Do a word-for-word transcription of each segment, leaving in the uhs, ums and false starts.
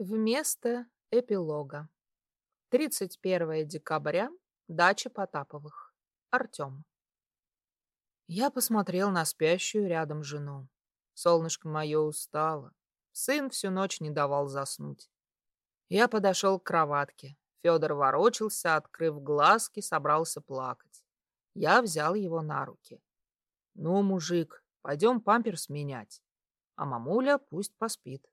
Вместо эпилога. тридцать первое декабря. Дача Потаповых. Артем. Я посмотрел на спящую рядом жену. Солнышко мое устало. Сын всю ночь не давал заснуть. Я подошел к кроватке. Федор ворочался, открыв глазки, собрался плакать. Я взял его на руки. Ну, мужик, пойдем памперс менять. А мамуля пусть поспит.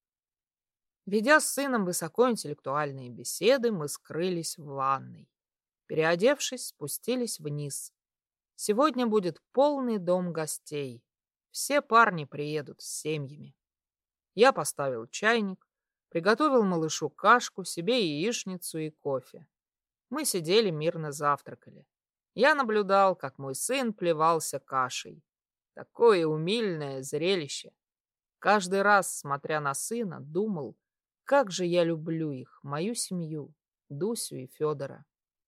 Ведя с сыном высокоинтеллектуальные беседы, мы скрылись в ванной. Переодевшись, спустились вниз. Сегодня будет полный дом гостей. Все парни приедут с семьями. Я поставил чайник, приготовил малышу кашку, себе яичницу и кофе. Мы сидели мирно завтракали. Я наблюдал, как мой сын плевался кашей. Такое умильное зрелище. Каждый раз, смотря на сына, думал, как же я люблю их, мою семью, Дусю и Федора.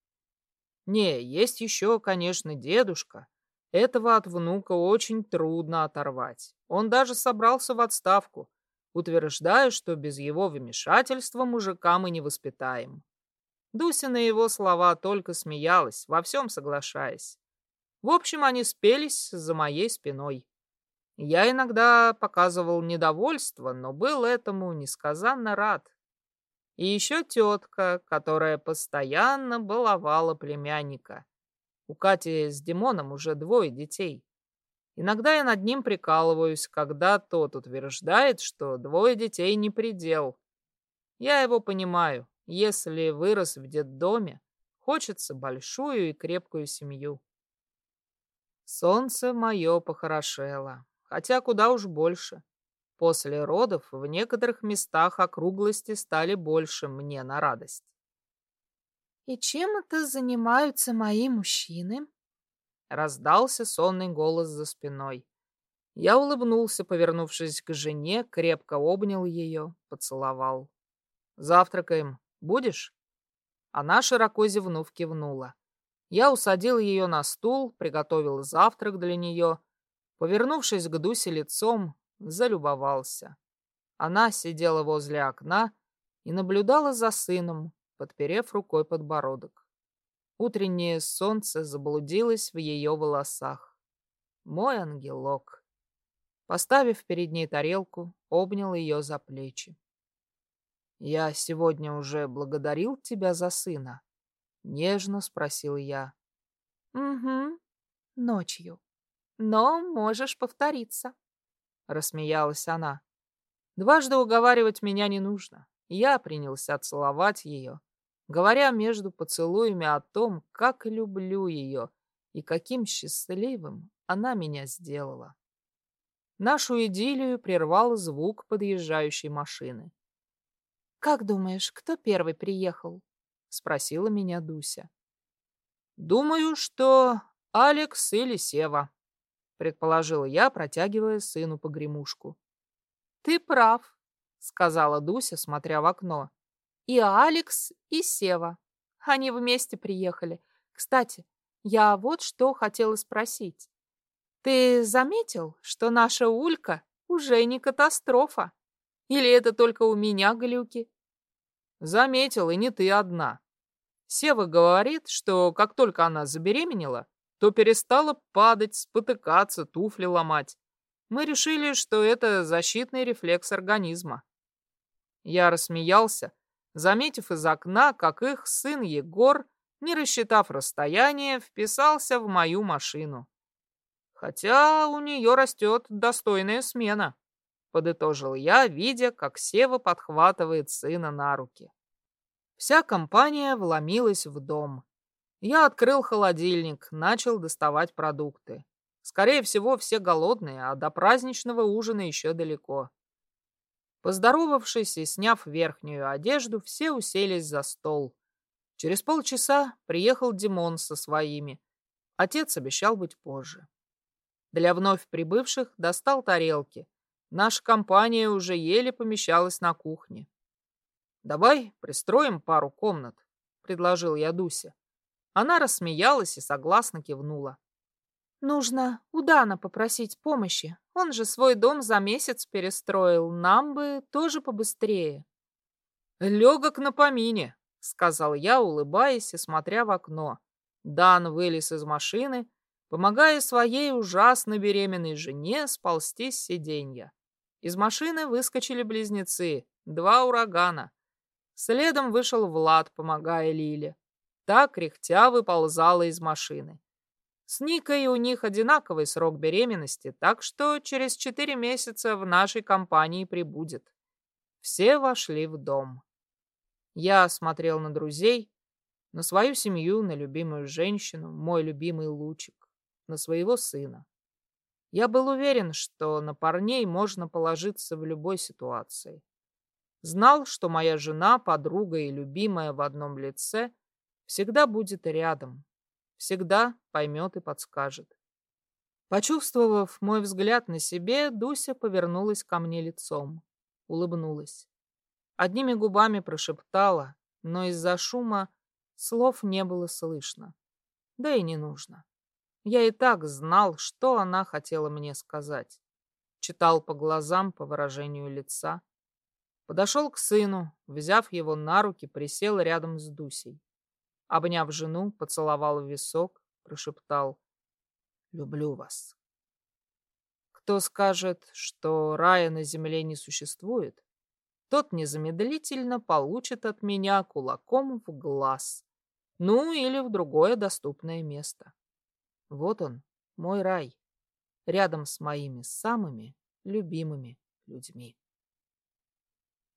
Не, есть еще, конечно, дедушка. Этого от внука очень трудно оторвать. Он даже собрался в отставку, утверждая, что без его вмешательства мужика мы не воспитаем. Дуся на его слова только смеялась, во всем соглашаясь. В общем, они спелись за моей спиной. Я иногда показывал недовольство, но был этому несказанно рад. И еще тетка, которая постоянно баловала племянника. У Кати с Димоном уже двое детей. Иногда я над ним прикалываюсь, когда тот утверждает, что двое детей не предел. Я его понимаю. Если вырос в детдоме, хочется большую и крепкую семью. Солнце мое похорошело. Хотя куда уж больше. После родов в некоторых местах округлости стали больше мне на радость. «И чем это занимаются мои мужчины?» Раздался сонный голос за спиной. Я улыбнулся, повернувшись к жене, крепко обнял ее, поцеловал. «Завтракаем. Будешь?» Она, широко зевнув, кивнула. Я усадил ее на стул, приготовил завтрак для нее. Повернувшись к Дусе лицом, залюбовался. Она сидела возле окна и наблюдала за сыном, подперев рукой подбородок. Утреннее солнце заблудилось в ее волосах. Мой ангелок. Поставив перед ней тарелку, обнял ее за плечи. «Я сегодня уже благодарил тебя за сына?» — нежно спросил я. «Угу, ночью. Но можешь повториться», — рассмеялась она. Дважды уговаривать меня не нужно. Я принялся целовать ее, говоря между поцелуями о том, как люблю ее и каким счастливым она меня сделала. Нашу идиллию прервал звук подъезжающей машины. «Как думаешь, кто первый приехал?» — спросила меня Дуся. «Думаю, что Алекс или Сева», — предположила я, протягивая сыну погремушку. «Ты прав», — сказала Дуся, смотря в окно. «И Алекс, и Сева. Они вместе приехали. Кстати, я вот что хотела спросить. Ты заметил, что наша Улька уже не катастрофа? Или это только у меня глюки?» «Заметил, и не ты одна. Сева говорит, что как только она забеременела, то перестала падать, спотыкаться, туфли ломать. Мы решили, что это защитный рефлекс организма». Я рассмеялся, заметив из окна, как их сын Егор, не рассчитав расстояние, вписался в мою машину. «Хотя у нее растет достойная смена», — подытожил я, видя, как Сева подхватывает сына на руки. Вся компания вломилась в дом. Я открыл холодильник, начал доставать продукты. Скорее всего, все голодные, а до праздничного ужина еще далеко. Поздоровавшись и сняв верхнюю одежду, все уселись за стол. Через полчаса приехал Димон со своими. Отец обещал быть позже. Для вновь прибывших достал тарелки. Наша компания уже еле помещалась на кухне. «Давай пристроим пару комнат», — предложил я Дусе. Она рассмеялась и согласно кивнула. «Нужно у Дана попросить помощи. Он же свой дом за месяц перестроил. Нам бы тоже побыстрее». Легок на помине, сказал я, улыбаясь и смотря в окно. Дан вылез из машины, помогая своей ужасно беременной жене сползти с сиденья. Из машины выскочили близнецы, два урагана. Следом вышел Влад, помогая Лиле. Та, кряхтя, выползала из машины. С Никой у них одинаковый срок беременности, так что через четыре месяца в нашей компании прибудет. Все вошли в дом. Я смотрел на друзей, на свою семью, на любимую женщину, мой любимый Лучик, на своего сына. Я был уверен, что на парней можно положиться в любой ситуации. Знал, что моя жена, подруга и любимая в одном лице всегда будет рядом, всегда поймет и подскажет. Почувствовав мой взгляд на себе, Дуся повернулась ко мне лицом, улыбнулась. Одними губами прошептала, но из-за шума слов не было слышно. Да и не нужно. Я и так знал, что она хотела мне сказать. Читал по глазам, по выражению лица. Подошел к сыну, взяв его на руки, присел рядом с Дусей. Обняв жену, поцеловал в висок, прошептал: «Люблю вас». Кто скажет, что рая на земле не существует, тот незамедлительно получит от меня кулаком в глаз, ну или в другое доступное место. Вот он, мой рай, рядом с моими самыми любимыми людьми.